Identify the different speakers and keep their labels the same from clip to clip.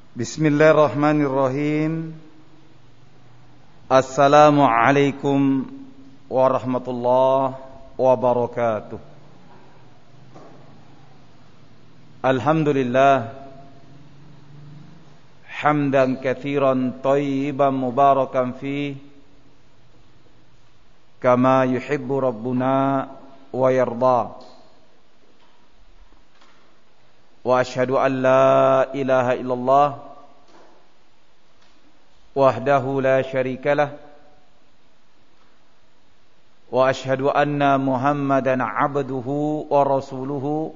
Speaker 1: Bismillahirrahmanirrahim. Assalamualaikum warahmatullahi wabarakatuh. Alhamdulillah hamdan katsiran thayyiban mubarakan fi kama yuhibbu rabbuna wa yarda. Wa asyhadu an la ilaha illallah wahdahu la syarikalah wa asyhadu anna Muhammadan abduhu wa rasuluhu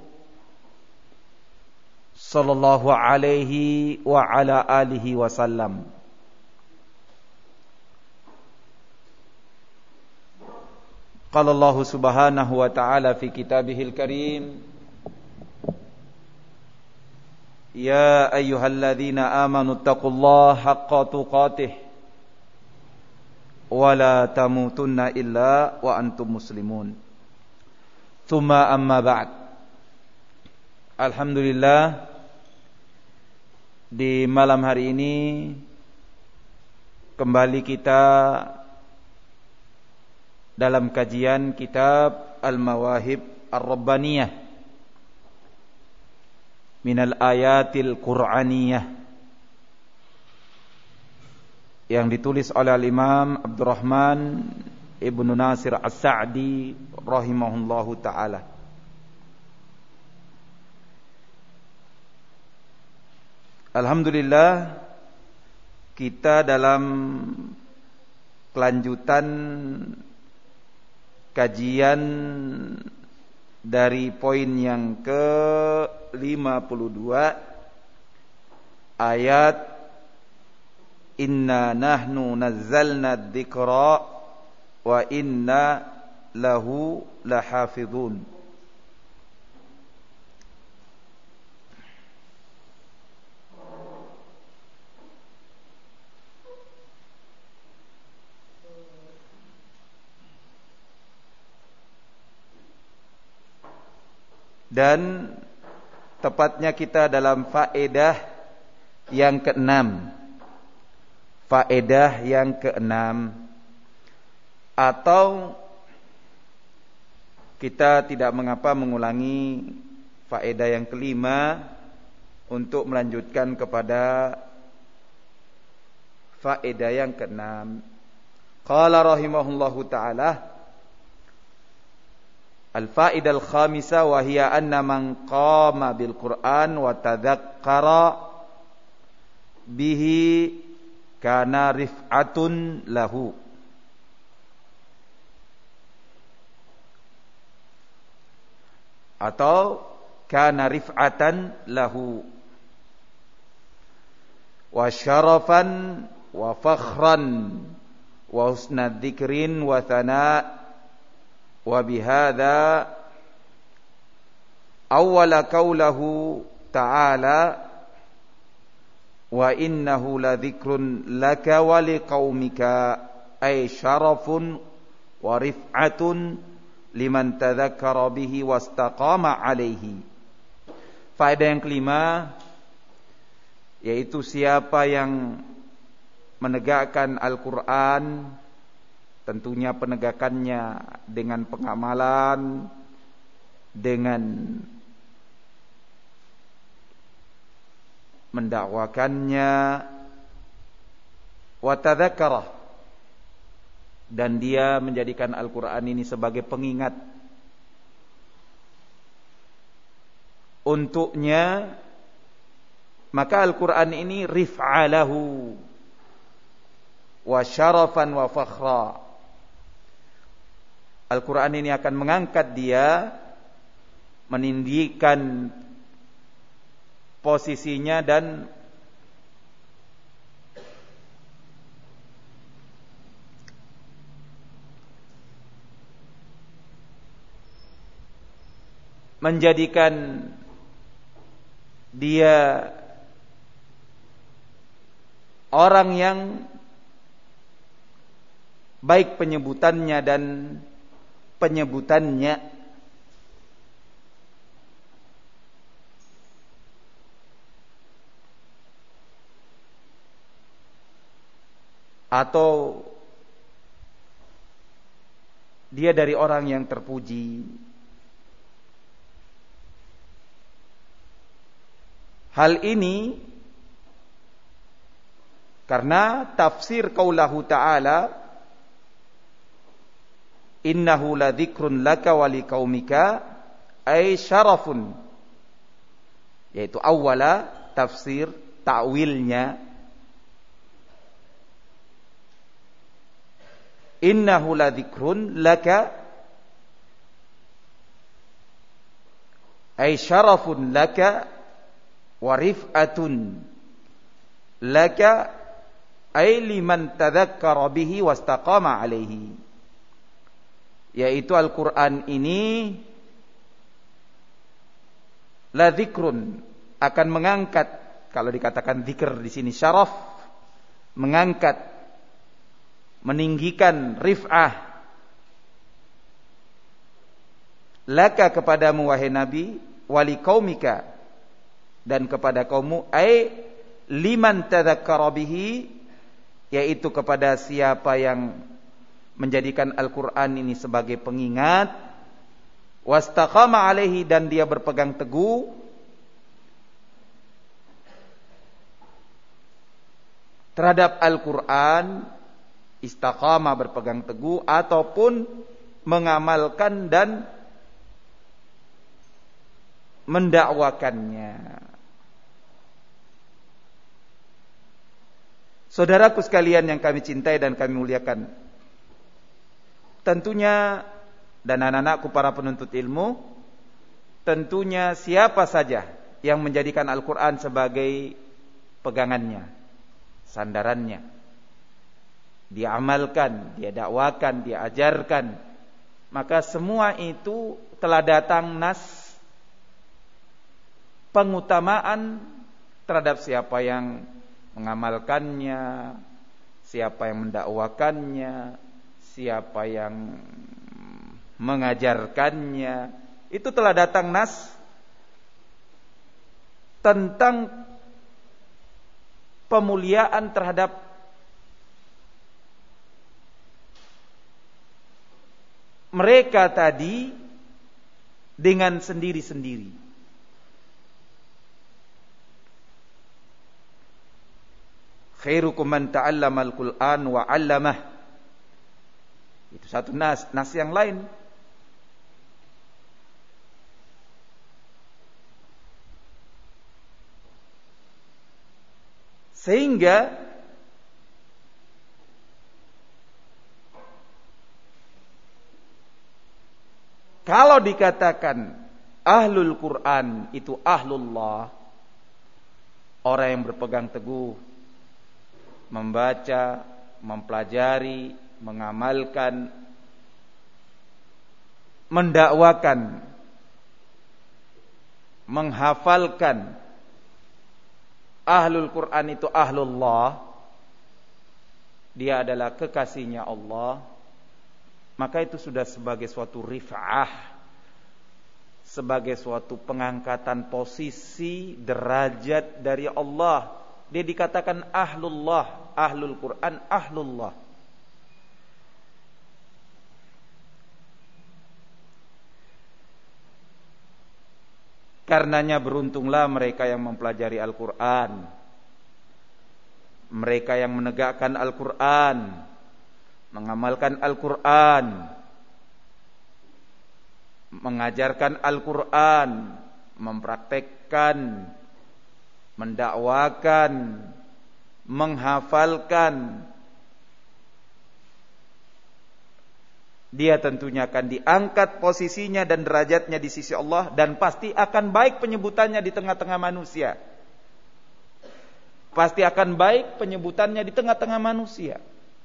Speaker 1: sallallahu alaihi wa ala alihi wasallam. Qala Allah subhanahu wa ta'ala fi kitabihil karim, ya ayyuhalladzina amanu taqullaha haqqa tuqatih wa la tamutunna illa wa antum muslimun. Tsumma amma ba'd. Alhamdulillah, di malam hari ini kembali kita dalam kajian kitab Al-Mawahib Ar-Rabbaniyah minal ayatil Qur'aniyah yang ditulis oleh Imam Abdurrahman Ibnu Nasir As-Sa'di rahimahullahu ta'ala. Alhamdulillah, kita dalam kelanjutan kajian dari poin yang ke-52 ayat inna nahnu nazzalna dzikra wa inna lahu lahafizun. Dan tepatnya kita dalam faedah yang ke-6. Faedah yang ke-6. Atau kita tidak mengapa mengulangi faedah yang ke-5 untuk melanjutkan kepada faedah yang ke-6. Qala rahimahullahu ta'ala, al-fa'idah al-khamisah wa hiya anna man qama bil Qur'an wa tadzakkara bihi kana rif'atun lahu. Atau kana rif'atan lahu wa syarafan wa fakhran wa husna dzikrin wa thana'. Wa bihadza awwala qawluhu ta'ala wa innahu ladzikrun laka wa liqaumika ay syarafun wa rif'atun liman tadzakkara bihi wastaqama alaihi. Faedah yang kelima, yaitu siapa yang menegakkan Al-Qur'an, tentunya penegakannya dengan pengamalan, dengan mendakwakannya, wa tadzakkara, dan dia menjadikan Al-Qur'an ini sebagai pengingat untuknya, maka Al-Qur'an ini rif'alahu wa syarafan wa fakhra. Al-Quran ini akan mengangkat dia, meninggikan posisinya dan menjadikan dia orang yang baik penyebutannya dan penyebutannya. atau dia dari orang yang terpuji. Hal ini karena tafsir qaulahu ta'ala, innahu ladzikrun laka wa liqaumika, ay syarafun, yaitu awwala tafsir ta'wilnya, innahu ladzikrun laka ay syarafun laka wa rif'atun laka ay liman tadzakkara bihi wastaqama alaihi, yaitu Al-Qur'an ini la dzikrun, akan mengangkat, kalau dikatakan dzikr di sini syaraf, mengangkat, meninggikan rif'ah, laka kepadamu wahai Nabi, wali qaumika, dan kepada kaummu, ai liman tadzakkara bihi, yaitu kepada siapa yang menjadikan Al-Qur'an ini sebagai pengingat, wastaqama alaihi, dan dia berpegang teguh terhadap Al-Qur'an, istaqama berpegang teguh ataupun mengamalkan dan mendakwakannya. Saudaraku sekalian yang kami cintai dan kami muliakan, tentunya, dan anak-anakku para penuntut ilmu, tentunya siapa saja yang menjadikan Al-Quran sebagai pegangannya, sandarannya, dia amalkan, dia dakwakan, dia ajarkan, maka semua itu telah datang nas pengutamaan terhadap siapa yang mengamalkannya, siapa yang mendakwakannya, siapa yang mengajarkannya. Itu telah datang nas tentang pemuliaan terhadap mereka tadi dengan sendiri-sendiri. Khairukum man ta'allamal Qur'an wa 'allamah. Itu satu nas yang lain. Sehingga kalau dikatakan ahlul Quran itu ahlullah, orang yang berpegang teguh, membaca, mempelajari, mengamalkan, mendakwakan, menghafalkan, ahlul Quran itu ahlullah, dia adalah kekasihnya Allah, maka itu sudah sebagai suatu rif'ah, sebagai suatu pengangkatan posisi derajat dari Allah. Dia dikatakan ahlullah, ahlul Quran, ahlullah. Karenanya beruntunglah mereka yang mempelajari Al-Quran, mereka yang menegakkan Al-Quran, mengamalkan Al-Quran, mengajarkan Al-Quran, mempraktekkan, mendakwakan, menghafalkan. Dia tentunya akan diangkat posisinya dan derajatnya di sisi Allah, dan pasti akan baik penyebutannya di tengah-tengah manusia. Pasti akan baik penyebutannya di tengah-tengah manusia.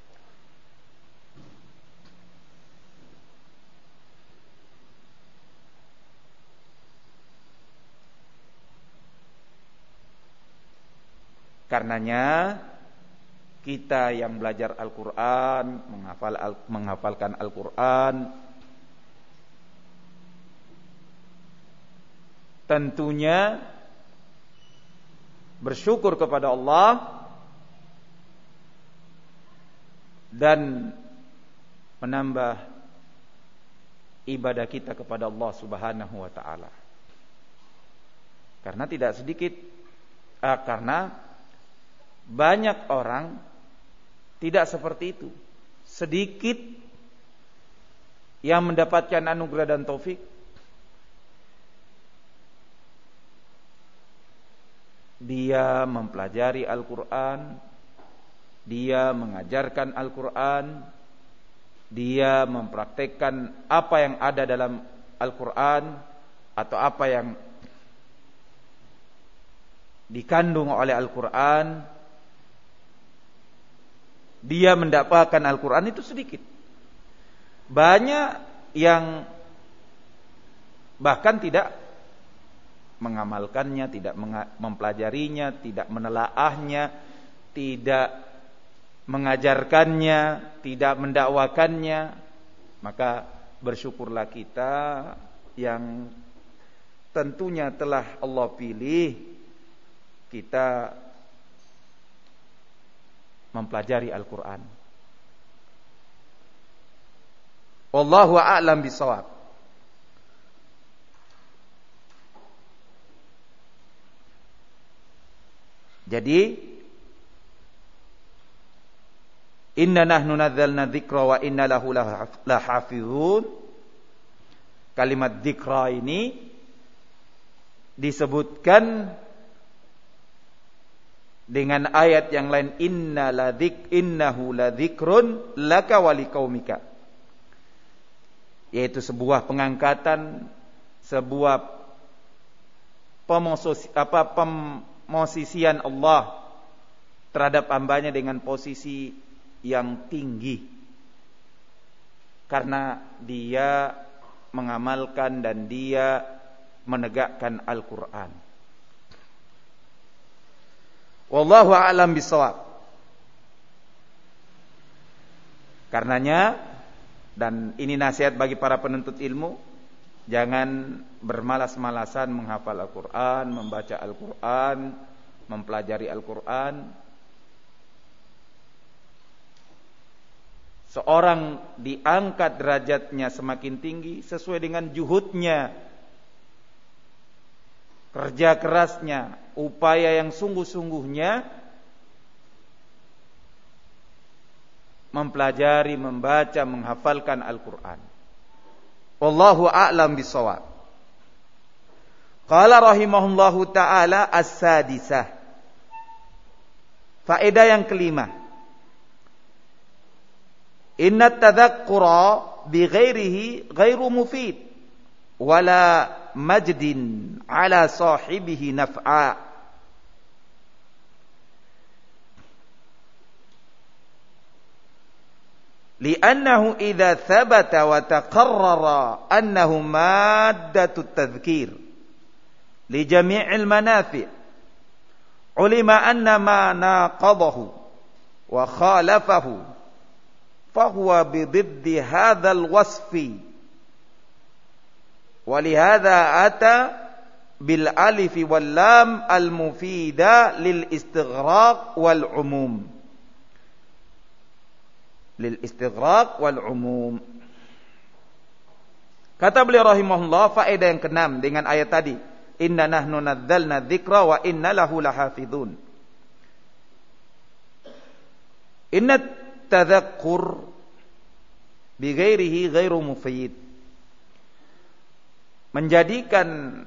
Speaker 1: Karenanya kita yang belajar Al-Quran, menghafalkan Al-Quran, tentunya bersyukur kepada Allah dan menambah ibadah kita kepada Allah Subhanahu wa taala. Karena tidak sedikit karena banyak orang tidak seperti itu. Sedikit yang mendapatkan anugerah dan taufik, dia mempelajari Al-Quran, dia mengajarkan Al-Quran, dia mempraktekkan apa yang ada dalam Al-Quran atau apa yang dikandung oleh Al-Quran, dia mendapatkan Al-Quran itu sedikit. Banyak yang bahkan tidak mengamalkannya, tidak mempelajarinya, tidak menelaahnya, tidak mengajarkannya, tidak mendakwakannya. Maka bersyukurlah kita yang tentunya telah Allah pilih kita mempelajari Al-Quran. Wallahu a'lam bishawab. Jadi inna nahnu nazzalna dzikra wa inna lahu lahafizun. Kalimat dzikra ini disebutkan dengan ayat yang lain, innahu ladzikrun laka wa liqaumika, yaitu sebuah pengangkatan, sebuah pemosisian Allah terhadap hambanya dengan posisi yang tinggi, karena dia mengamalkan dan dia menegakkan Al-Quran. Wallahu a'lam bishawab. Karenanya, dan ini nasihat bagi para penuntut ilmu, jangan bermalas-malasan menghafal Al-Quran, membaca Al-Quran, mempelajari Al-Quran. Seorang diangkat derajatnya semakin tinggi sesuai dengan juhudnya, kerja kerasnya, upaya yang sungguh-sungguhnya mempelajari, membaca, menghafalkan Al-Quran. Wallahu a'lam bishawab. Qala rahimahullahu ta'ala as-sadisah. Faedah yang kelima. Inna tadhakkura bighairihi ghairu mufid wala majdin ala sahibihi naf'a. Li'annahu idza thabata wa taqarrara annahu maddatut tadhkir li jami'il manafi' ulima anna ma naqadahu wa khalafahu fahuwa bididdi hadzal wasfi. Walihada ata bil alif wal lam al mufida lil istighraq wal umum. Lil istighraq wal umum. Kata beliau rahimahullah, faedah yang keenam dengan ayat tadi, inna nahnu nazzalna dzikra wa inna lahu lahafizun. Inna tadhakkur bi ghairihi ghairu mufid. Menjadikan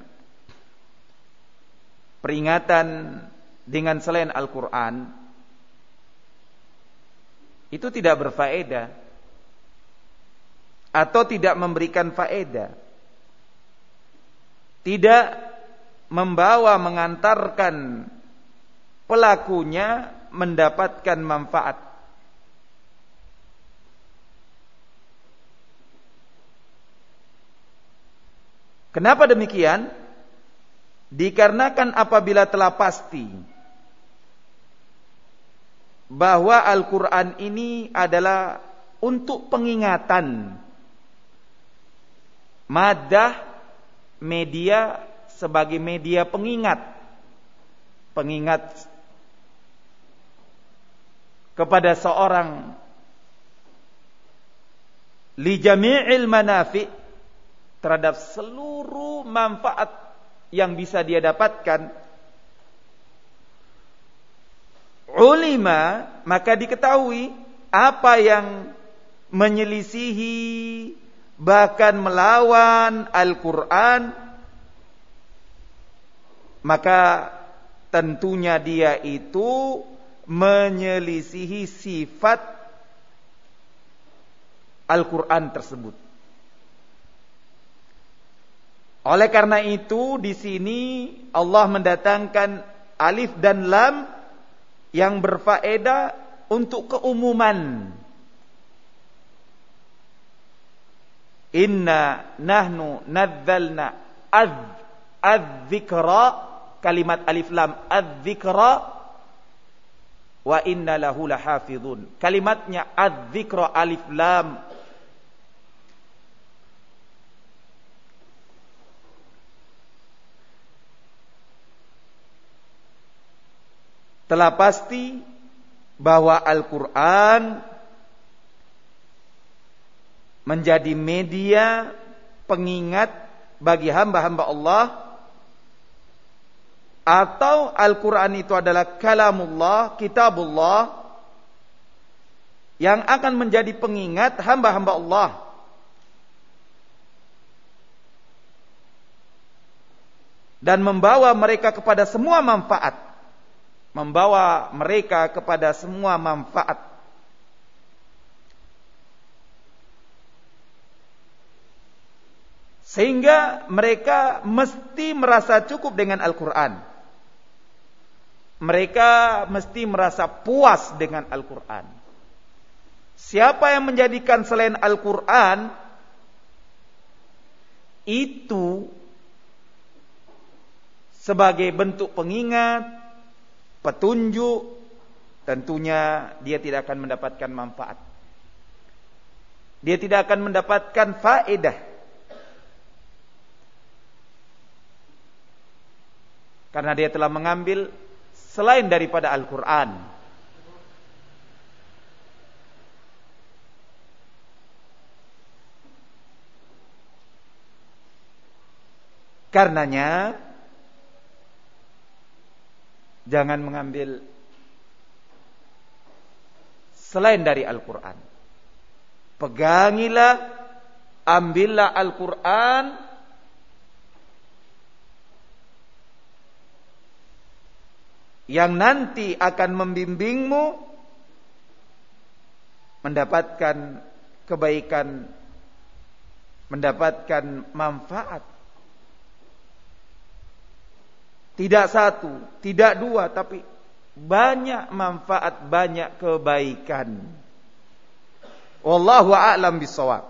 Speaker 1: peringatan dengan selain Al-Quran itu tidak berfaedah atau tidak memberikan faedah, tidak membawa, mengantarkan pelakunya mendapatkan manfaat. Kenapa demikian? Dikarenakan apabila telah pasti bahwa Al-Quran ini adalah untuk pengingatan, madah media sebagai media pengingat kepada seorang li jami'il manafi, terhadap seluruh manfaat yang bisa dia dapatkan, ulima, maka diketahui apa yang menyelisihi bahkan melawan Al-Quran, maka tentunya dia itu menyelisihi sifat Al-Quran tersebut. Oleh karena itu di sini Allah mendatangkan alif dan lam yang berfaedah untuk keumuman. Inna nahnu nazzalna adz-dzikra, kalimat alif lam adz-dzikra, wa inna lahu lahafizun. Kalimatnya adz-dzikra alif lam, telah pasti bahwa Al-Quran menjadi media pengingat bagi hamba-hamba Allah, atau Al-Quran itu adalah kalamullah, kitabullah, yang akan menjadi pengingat hamba-hamba Allah. Dan membawa mereka kepada semua manfaat. Membawa mereka kepada semua manfaat. Sehingga mereka mesti merasa cukup dengan Al-Quran. Mereka mesti merasa puas dengan Al-Quran. Siapa yang menjadikan selain Al-Quran itu sebagai bentuk pengingat, petunjuk, tentunya dia tidak akan mendapatkan manfaat. Dia tidak akan mendapatkan faedah. Karena dia telah mengambil selain daripada Al-Quran. Karenanya jangan mengambil selain dari Al-Quran. Pegangilah, ambillah Al-Quran yang nanti akan membimbingmu mendapatkan kebaikan, mendapatkan manfaat. Tidak satu, tidak dua, tapi banyak manfaat, banyak kebaikan. Wallahu a'lam bishawab.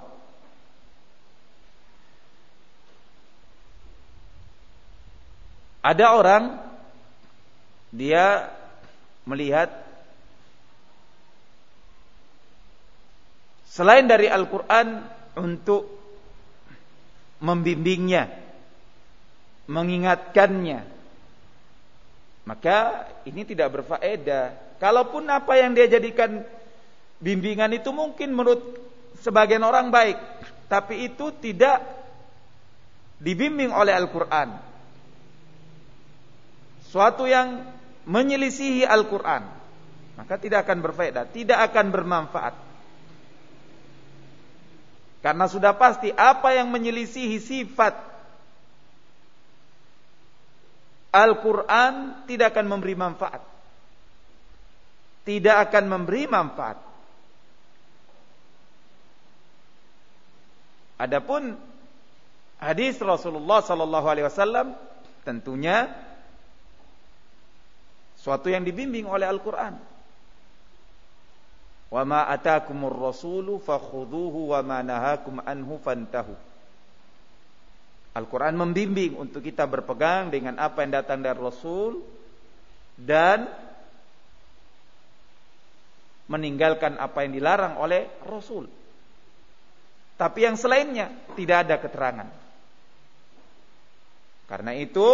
Speaker 1: Ada orang dia melihat selain dari Al-Quran untuk membimbingnya, mengingatkannya, maka ini tidak berfaedah. Kalaupun apa yang dia jadikan bimbingan itu mungkin menurut sebagian orang baik, tapi itu tidak dibimbing oleh Al-Quran, suatu yang menyelisihi Al-Quran, maka tidak akan berfaedah, tidak akan bermanfaat. Karena sudah pasti apa yang menyelisihi sifat Al-Quran tidak akan memberi manfaat. Tidak akan memberi manfaat. Adapun hadis Rasulullah sallallahu alaihi wasallam tentunya suatu yang dibimbing oleh Al-Quran. Wa ma atakumur rasulu fakhudhuhu wa ma nahakum anhu fantahu. Al-Quran membimbing untuk kita berpegang dengan apa yang datang dari Rasul dan meninggalkan apa yang dilarang oleh Rasul. Tapi yang selainnya tidak ada keterangan. Karena itu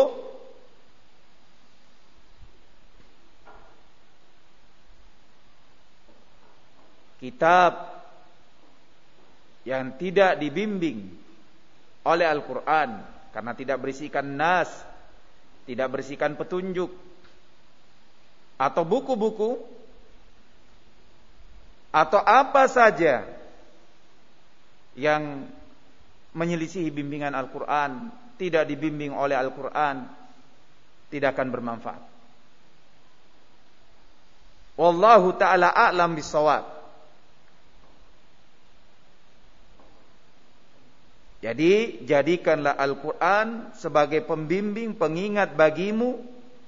Speaker 1: kitab yang tidak dibimbing oleh Al-Quran, karena tidak berisikan nas, tidak berisikan petunjuk, atau buku-buku, atau apa saja yang menyelisihi bimbingan Al-Quran, tidak dibimbing oleh Al-Quran, tidak akan bermanfaat. Wallahu ta'ala a'lam bissawab. Jadi jadikanlah Al-Quran sebagai pembimbing, pengingat bagimu,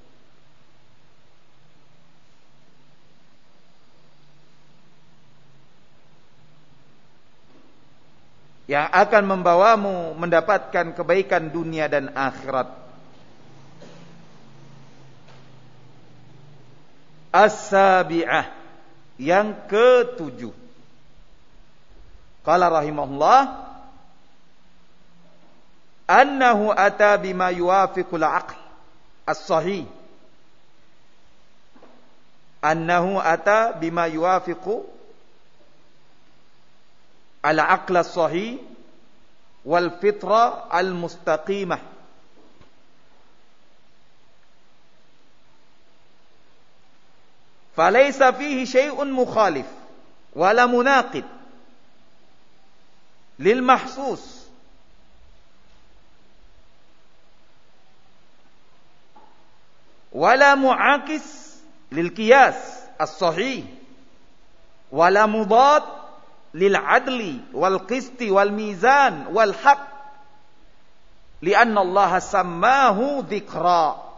Speaker 1: yang akan membawamu mendapatkan kebaikan dunia dan akhirat. As-sabi'ah, yang ketujuh. Qala rahimahullah, annahu ata bima yuwafiqul aql as-sahih. Annahu ata bima yuwafiqu al-aql as-sahih wal fitra al-mustaqimah. Falaysa fihi syai'un mukhalif wala munaqid lil mahsus wala mu'akis lil qiyas as-sahih wala mudad lil adli wal qisti wal mizan wal haq li'anna Allah sammahu dzikra.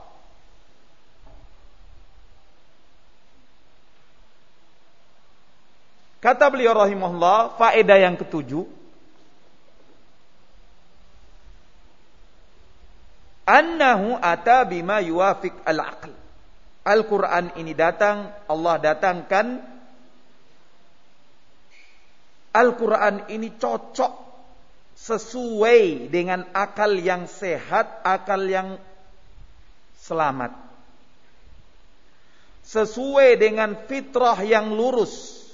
Speaker 1: Kata beliau rahimahullah, faedah yang ketujuh, annahu ata bima yuwafiq al-aql. Al-Quran ini datang, Allah datangkan, Al-Quran ini cocok sesuai dengan akal yang sehat, akal yang selamat, sesuai dengan fitrah yang lurus.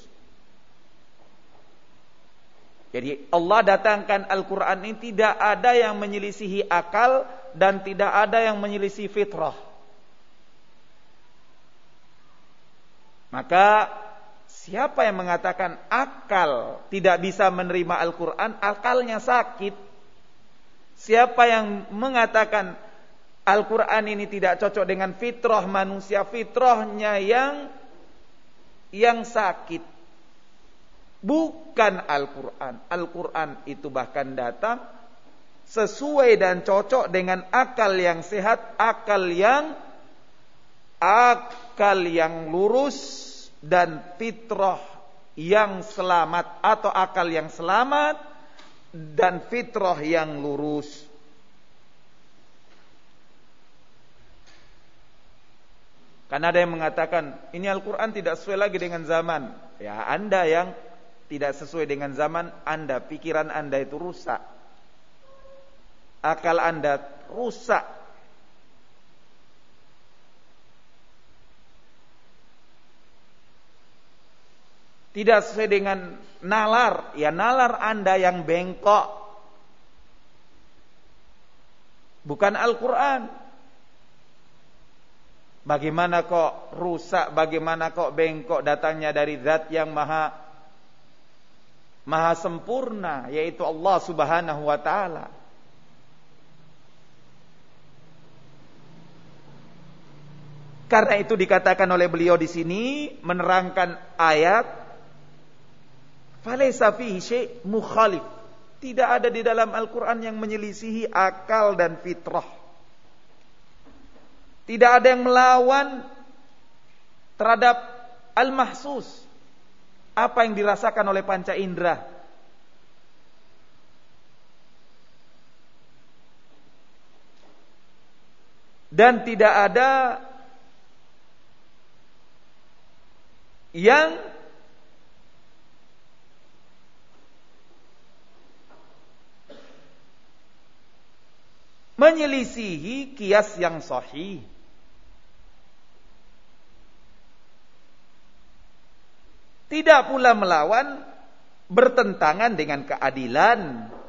Speaker 1: Jadi Allah datangkan Al-Quran ini tidak ada yang menyelisihi akal dan tidak ada yang menyelisih fitrah. Maka siapa yang mengatakan akal tidak bisa menerima Al-Quran, akalnya sakit. Siapa yang mengatakan Al-Quran ini tidak cocok dengan fitrah manusia, fitrahnya yang sakit. Bukan Al-Quran. Al-Quran itu bahkan datang sesuai dan cocok dengan akal yang sehat, akal yang lurus dan fitrah yang selamat, atau akal yang selamat dan fitrah yang lurus. Karena ada yang mengatakan ini Al-Quran tidak sesuai lagi dengan zaman. Ya, Anda yang tidak sesuai dengan zaman Anda, pikiran Anda itu rusak, akal Anda rusak. Tidak sesuai dengan nalar, ya nalar Anda yang bengkok, bukan Al-Quran. Bagaimana kok rusak, bagaimana kok bengkok, datangnya dari zat yang maha sempurna, yaitu Allah Subhanahu wa ta'ala. Karena itu dikatakan oleh beliau di sini menerangkan ayat, falaysa fihi syai' mukhalif. Tidak ada di dalam Al-Quran yang menyelisihi akal dan fitrah. Tidak ada yang melawan terhadap al-mahsus, apa yang dirasakan oleh panca indera. Dan tidak ada yang menyelisihi qiyas yang sahih. Tidak pula melawan bertentangan dengan keadilan,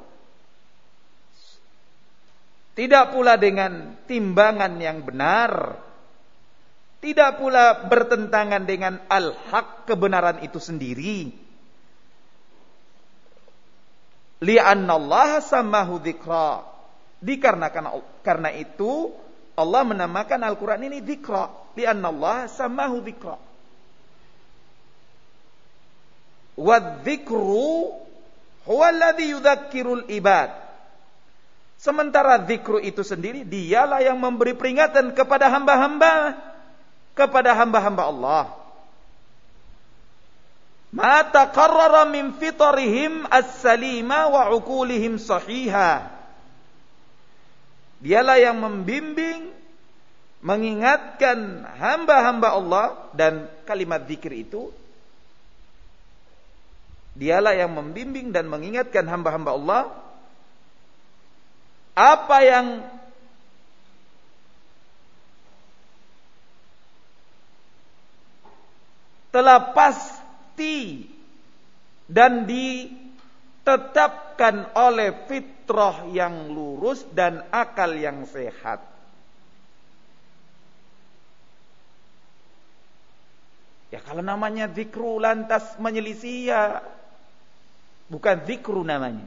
Speaker 1: tidak pula dengan timbangan yang benar, tidak pula bertentangan dengan al-haq, kebenaran itu sendiri. Li'anna Allah sammahu dzikra. Dikarenakan karena itu Allah menamakan Al-Quran ini dzikra. Li'anna Allah sammahu dzikra. Wadzikru huwa alladhi yudzakkirul ibad. Sementara zikru itu sendiri dialah yang memberi peringatan kepada hamba-hamba, kepada hamba-hamba Allah. Ma taqarrara min fitrihim as-salima wa uqulihim sahiha. Dialah yang membimbing, mengingatkan hamba-hamba Allah, dan kalimat zikir itu dialah yang membimbing dan mengingatkan hamba-hamba Allah apa yang telah pasti dan ditetapkan oleh fitrah yang lurus dan akal yang sehat. Ya kalau namanya zikru lantas menyelisih, ya bukan zikru namanya.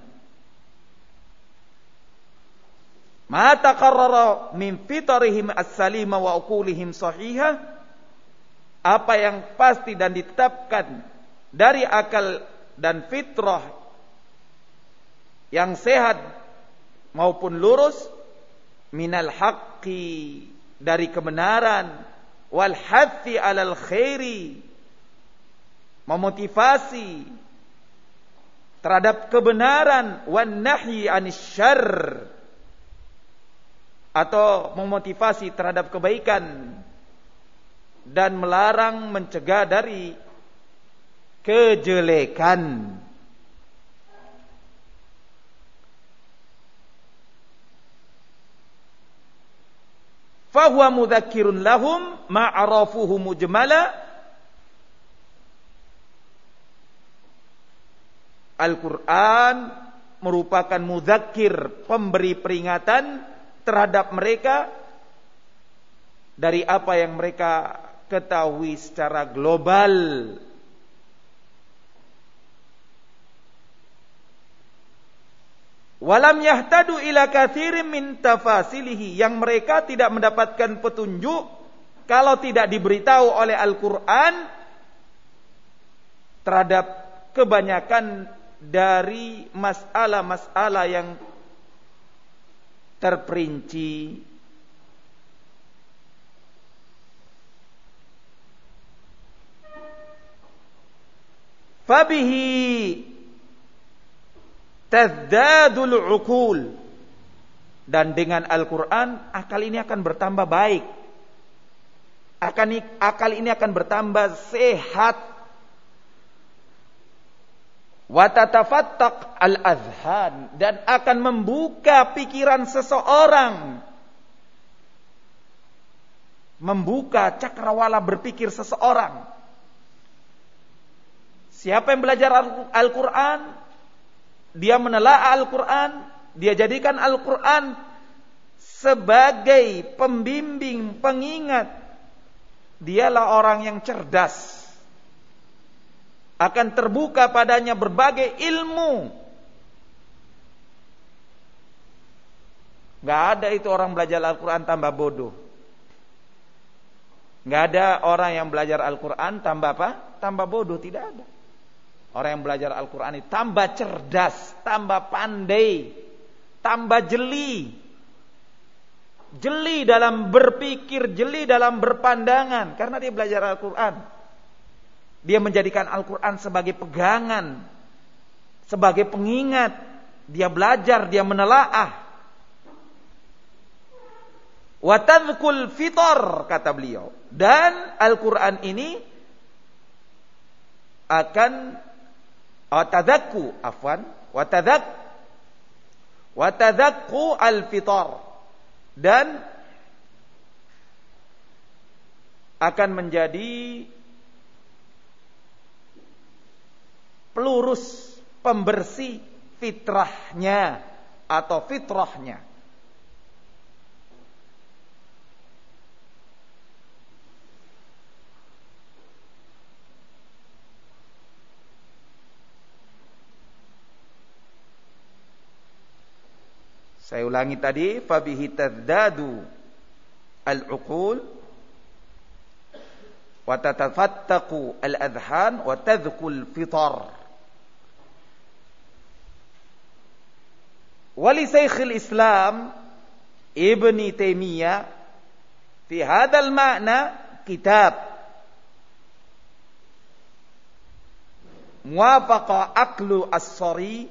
Speaker 1: Ma taqarrara min fitrihim as-salima wa uqulihim sahihah. Apa yang pasti dan ditetapkan dari akal dan fitrah yang sehat maupun lurus, minal haqqi, dari kebenaran, wal hathi alal khairi, memotivasi terhadap kebenaran, wan nahyi anis syarr, atau memotivasi terhadap kebaikan dan melarang, mencegah dari kejelekan. Fahuwa mudzakkirun lahum ma'arafuhu mujmala. Al-Quran merupakan mudzakir, pemberi peringatan terhadap mereka dari apa yang mereka ketahui secara global. Walam yahtadu ila katsirin min tafasilihi, yang mereka tidak mendapatkan petunjuk kalau tidak diberitahu oleh Al-Quran terhadap kebanyakan dari masalah-masalah yang terperinci. Fabihi tazdadul uqul, dan dengan Al-Quran akal ini akan bertambah baik, akal ini akan bertambah sehat. Wa tatafattaq al-azhan, dan akan membuka pikiran seseorang, membuka cakrawala berpikir seseorang. Siapa yang belajar Al-Quran, dia menelaah Al-Quran, dia jadikan Al-Quran sebagai pembimbing, pengingat, dialah orang yang cerdas. Akan terbuka padanya berbagai ilmu. Gak ada itu orang belajar Al-Quran tambah bodoh. Gak ada orang yang belajar Al-Quran tambah apa? Tambah bodoh, tidak ada. Orang yang belajar Al-Quran itu tambah cerdas, tambah pandai, tambah jeli. Jeli dalam berpikir, jeli dalam berpandangan, karena dia belajar Al-Quran. Dia menjadikan Al-Quran sebagai pegangan, sebagai pengingat. Dia belajar, dia menelaah. Wa tadhkul fitar, kata beliau. Dan Al-Quran ini akan watadzakku al-fitar, dan akan menjadi pelurus pembersih fitrahnya atau fitrahnya. Saya ulangi tadi, fabihi tazdadu al-uqul wa tatafattaqu al-adhan wa tadhkul fitar. Wali Syekhul Islam Ibn Taimiyah fi hadzal ma'na kitab muwafaqa aqlu as-sari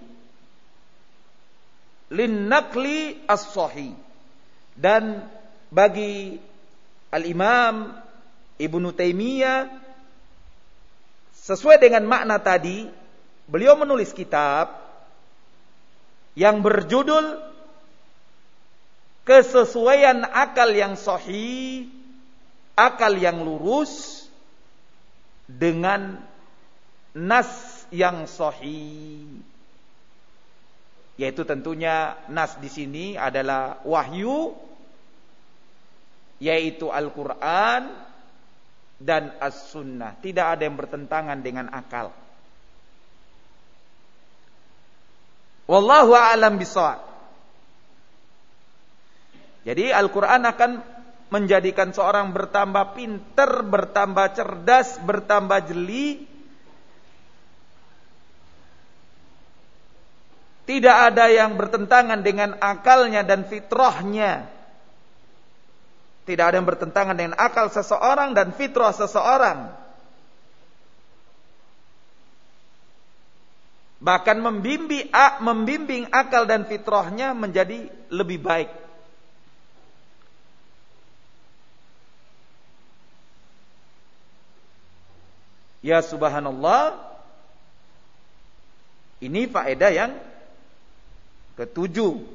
Speaker 1: lin-naqli as-sahih. Dan bagi Al-Imam Ibn Taimiyah sesuai dengan makna tadi, beliau menulis kitab yang berjudul kesesuaian akal yang sahih, akal yang lurus dengan nas yang sahih. Yaitu tentunya nas di sini adalah wahyu, yaitu Al-Quran dan As-Sunnah. Tidak ada yang bertentangan dengan akal. Wallahu a'lam bishawab. Jadi Al-Quran akan menjadikan seorang bertambah pinter, bertambah cerdas, bertambah jeli. Tidak ada yang bertentangan dengan akalnya dan fitrahnya. Tidak ada yang bertentangan dengan akal seseorang dan fitrah seseorang. Bahkan membimbing akal dan fitrahnya menjadi lebih baik. Ya subhanallah. Ini faedah yang ketujuh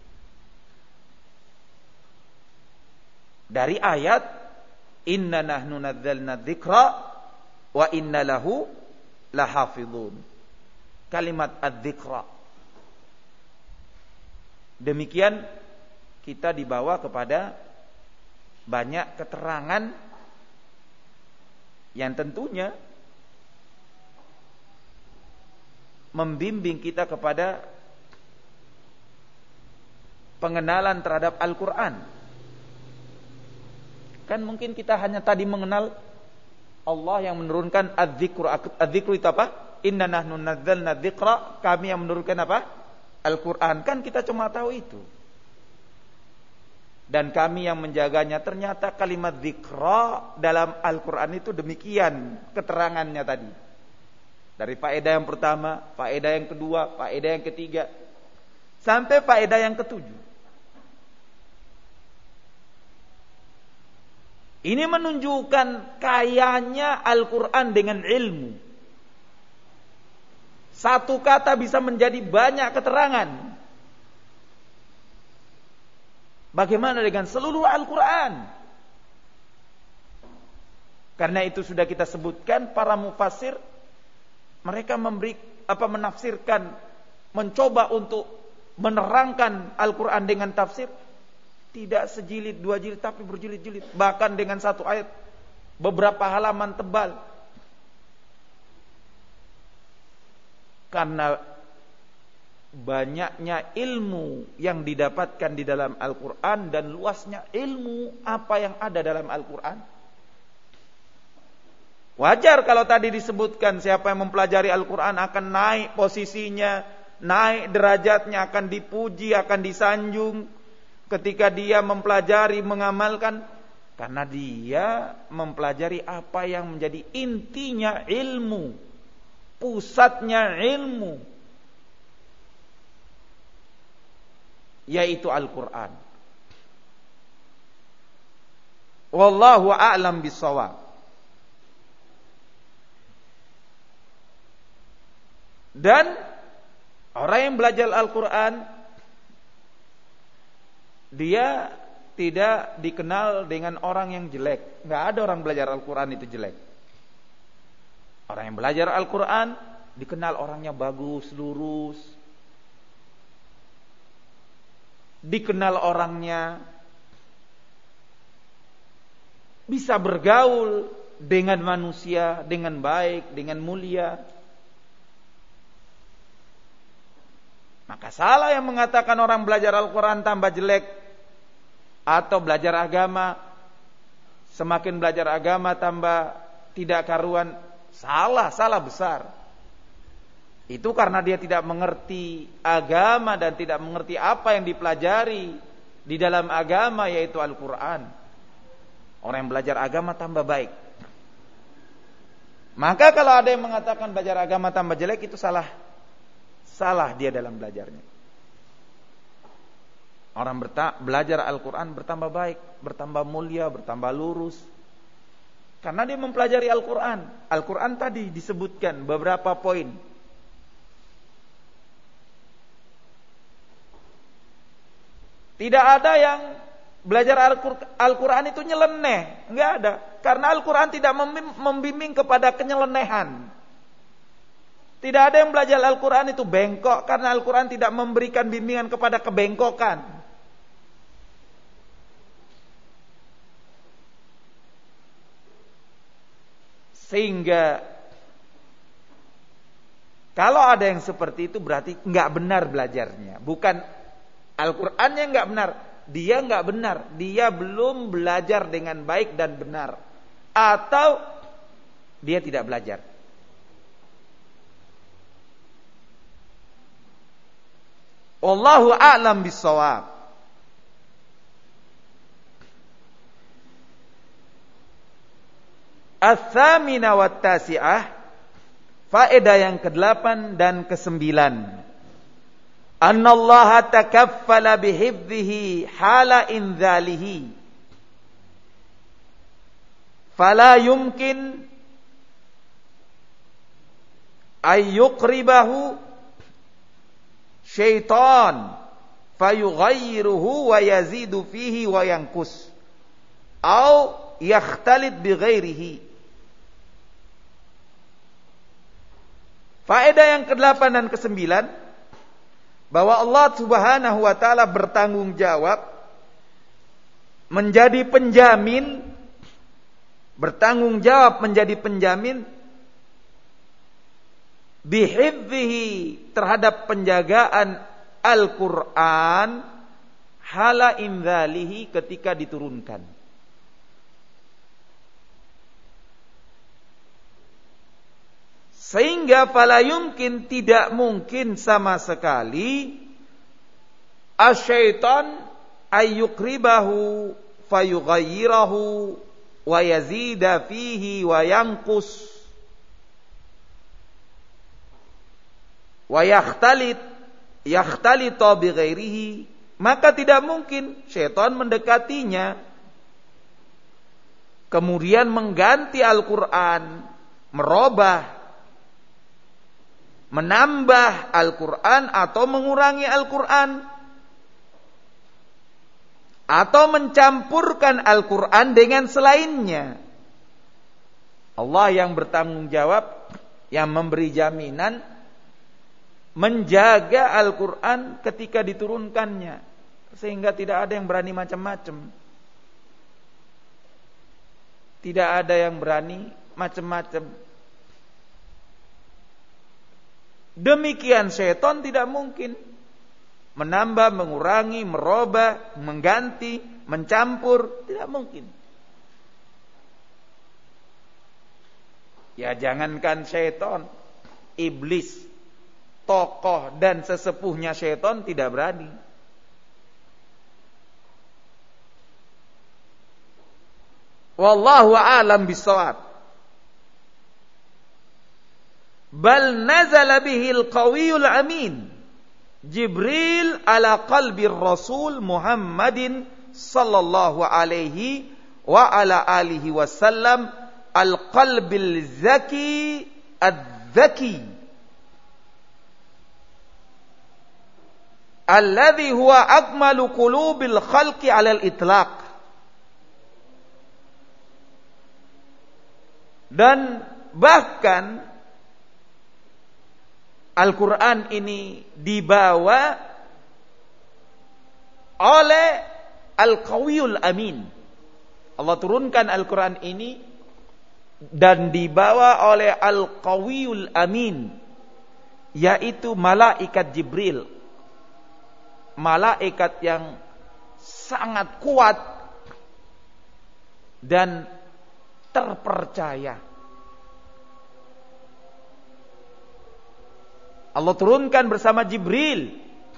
Speaker 1: dari ayat inna nahnu nazzalna dzikra wa inna lahu lahafizun. Kalimat adzikra. Demikian kita dibawa kepada banyak keterangan yang tentunya membimbing kita kepada pengenalan terhadap Al-Quran. Kan mungkin kita hanya tadi mengenal Allah yang menurunkan adzikru. Adzikru itu apa? Inna nahnu nazzalna dzikra, kami yang menurunkan apa? Al-Quran. Kan kita cuma tahu itu. Dan kami yang menjaganya. Ternyata kalimat dzikra dalam Al-Quran itu demikian keterangannya tadi. Dari faedah yang pertama, faedah yang kedua, faedah yang ketiga, sampai faedah yang ketujuh. Ini menunjukkan kayanya Al-Quran dengan ilmu. Satu kata bisa menjadi banyak keterangan. Bagaimana dengan seluruh Al-Quran? Karena itu sudah kita sebutkan, para mufassir mereka menafsirkan, mencoba untuk menerangkan Al-Quran dengan tafsir. Tidak sejilid, dua jilid, tapi berjilid-jilid. Bahkan dengan satu ayat beberapa halaman tebal. Karena banyaknya ilmu yang didapatkan di dalam Al-Quran dan luasnya ilmu apa yang ada dalam Al-Quran. Wajar kalau tadi disebutkan siapa yang mempelajari Al-Quran akan naik posisinya, naik derajatnya, akan dipuji, akan disanjung ketika dia mempelajari, mengamalkan. Karena dia mempelajari apa yang menjadi intinya ilmu, pusatnya ilmu, yaitu Al-Quran. Wallahu a'lam bishawab. Dan orang yang belajar Al-Quran, dia tidak dikenal dengan orang yang jelek. Nggak ada orang belajar Al-Quran itu jelek. Orang yang belajar Al-Quran dikenal orangnya bagus, lurus. Dikenal orangnya bisa bergaul dengan manusia dengan baik, dengan mulia. Maka salah yang mengatakan orang belajar Al-Quran tambah jelek, atau belajar agama, semakin belajar agama tambah tidak karuan. Salah besar. Itu karena dia tidak mengerti agama dan tidak mengerti apa yang dipelajari di dalam agama, yaitu Al-Quran. Orang yang belajar agama tambah baik. Maka kalau ada yang mengatakan belajar agama tambah jelek, itu salah dia dalam belajarnya. Orang belajar Al-Quran bertambah baik, bertambah mulia, bertambah lurus, karena dia mempelajari Al-Quran. Al-Quran tadi disebutkan beberapa poin. Tidak ada yang belajar Al-Quran itu nyeleneh, enggak ada. Karena Al-Quran tidak membimbing kepada kenyelenehan. Tidak ada yang belajar Al-Quran itu bengkok, karena Al-Quran tidak memberikan bimbingan kepada kebengkokan. Sehingga kalau ada yang seperti itu berarti enggak benar belajarnya. Bukan Al-Qur'annya enggak benar, dia enggak benar, dia belum belajar dengan baik dan benar, atau dia tidak belajar. Wallahu a'lam bissawab. Ats-tsamina wat-tasi'ah, faedah yang ke-8 dan ke-9. Annallaha takaffala bihifdhihi hala inzalihi. Fala yumkin ay yuqribahu syaitan fayughayyiruhu wa yazidu fihi wa yanqus au yakhtalit bighairihi. Faedah yang ke-8 dan ke-9, bahwa Allah Subhanahu wa taala bertanggung jawab menjadi penjamin, bertanggung jawab menjadi penjamin bihifdhihi, terhadap penjagaan Al-Qur'an hala inzalihi, ketika diturunkan. Sehingga fala yumkin, tidak mungkin sama sekali, asyaitan ayyukribahu fayughayyirahu wa yazida fihi wa yanqus wa yakhtalita bighairihi. Maka tidak mungkin syaitan mendekatinya kemudian mengganti Al-Quran, merubah, menambah Al-Quran, atau mengurangi Al-Quran, atau mencampurkan Al-Quran dengan selainnya. Allah yang bertanggung jawab, yang memberi jaminan, menjaga Al-Quran ketika diturunkannya, sehingga tidak ada yang berani macam-macam. Tidak ada yang berani macam-macam. Demikian syaitan tidak mungkin menambah, mengurangi, merubah, mengganti, mencampur, tidak mungkin. Ya jangankan syaitan, iblis, tokoh dan sesepuhnya syaitan tidak berani. Wallahu a'lam bissawab. Bal nazala bihil qawiyul amin Jibril ala qalbi Rasul Muhammadin sallallahu alaihi wa ala alihi wasallam al-qalbil zaki ad-zaki alladhi huwa akmalu qulubil khalqi ala al-itlaq. Dan bahkan Al-Quran ini dibawa oleh Al-Qawiyul Amin. Allah turunkan Al-Quran ini dan dibawa oleh Al-Qawiyul Amin, yaitu malaikat Jibril. Malaikat yang sangat kuat dan terpercaya. Allah turunkan bersama Jibril,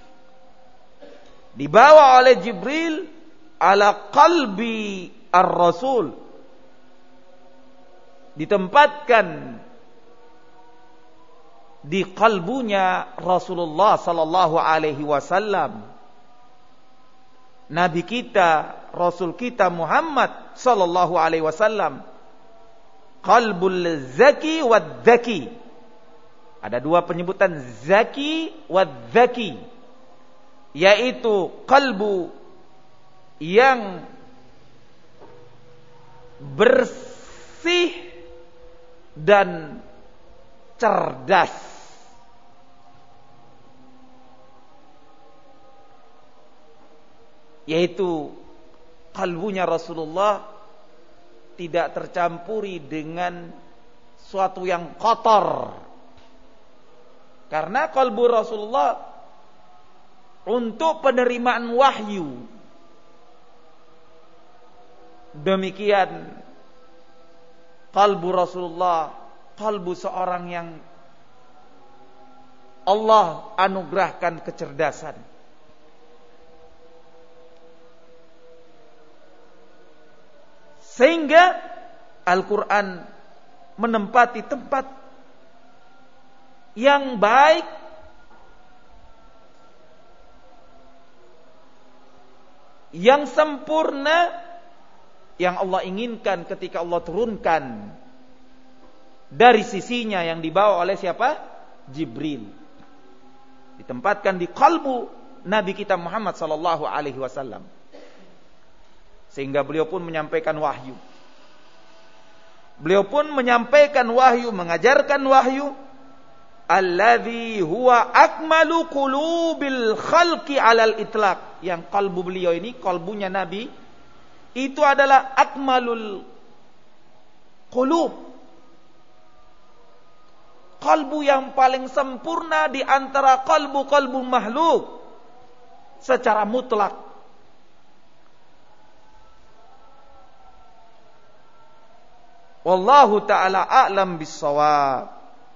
Speaker 1: dibawa oleh Jibril ala qalbi ar-rasul, ditempatkan di kalbunya Rasulullah sallallahu alaihi wasallam, Nabi kita, Rasul kita Muhammad sallallahu alaihi wasallam. Qalbul zaki wad dzaki. Ada dua penyebutan zaki wad dzaki, yaitu kalbu yang bersih dan cerdas. Yaitu kalbunya Rasulullah tidak tercampuri dengan suatu yang kotor. Karena kalbu Rasulullah untuk penerimaan wahyu. Demikian kalbu Rasulullah, kalbu seorang yang Allah anugerahkan kecerdasan. Sehingga Al-Quran menempati tempat yang baik, yang sempurna, yang Allah inginkan ketika Allah turunkan dari sisinya yang dibawa oleh siapa? Jibril. Ditempatkan di kalbu Nabi kita Muhammad sallallahu alaihi wasallam. Sehingga beliau pun menyampaikan wahyu. Beliau pun menyampaikan wahyu, mengajarkan wahyu. Alladzi huwa akmalu qulubil khalqi alal itlaq. Yang kalbu beliau ini, kalbunya Nabi, itu adalah akmalul qulub. Kalbu yang paling sempurna di antara kalbu-kalbu makhluk secara mutlak. Wallahu ta'ala a'lam bis-shawab.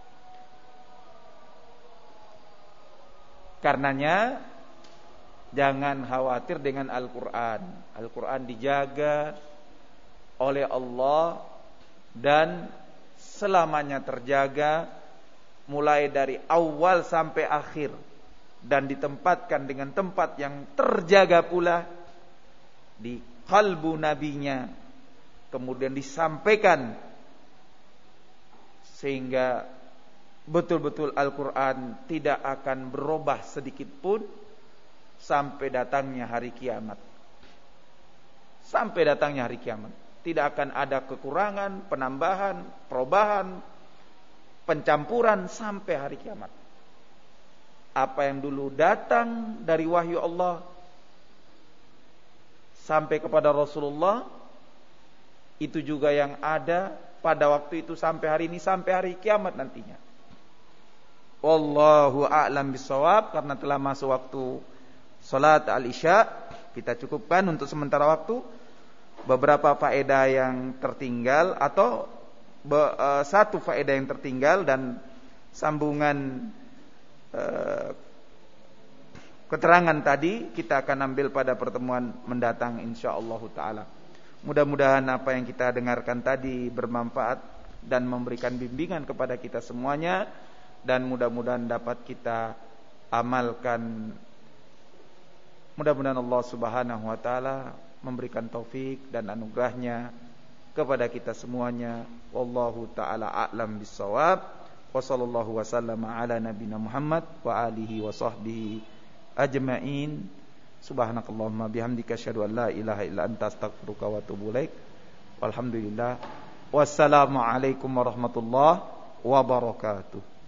Speaker 1: Karenanya jangan khawatir dengan Al-Quran. Al-Quran dijaga oleh Allah dan selamanya terjaga, mulai dari awal sampai akhir, dan ditempatkan dengan tempat yang terjaga pula di kalbu nabinya. Kemudian disampaikan sehingga betul-betul Al-Quran tidak akan berubah sedikit pun sampai datangnya hari kiamat. Sampai datangnya hari kiamat, tidak akan ada kekurangan, penambahan, perubahan, pencampuran sampai hari kiamat. Apa yang dulu datang dari wahyu Allah sampai kepada Rasulullah, itu juga yang ada pada waktu itu sampai hari ini, sampai hari kiamat nantinya. Wallahu a'lam bissawab. Karena telah masuk waktu salat al-isya, kita cukupkan untuk sementara waktu. Beberapa faedah yang tertinggal atau satu faedah yang tertinggal dan sambungan keterangan tadi kita akan ambil pada pertemuan mendatang insyaallah taala. Mudah-mudahan apa yang kita dengarkan tadi bermanfaat dan memberikan bimbingan kepada kita semuanya, dan mudah-mudahan dapat kita amalkan. Mudah-mudahan Allah Subhanahu wa taala memberikan taufik dan anugerahnya kepada kita semuanya. Wallahu taala a'lam bissawab. Wa sallallahu wasallama ala nabiyina Muhammad wa alihi wa sahbihi ajma'in. Subhanakallahumma bihamdika asyhadu an la ilaha illa anta astaghfiruka wa atubu ilaik. Walhamdulillah. Wassalamu alaikum warahmatullahi wabarakatuh.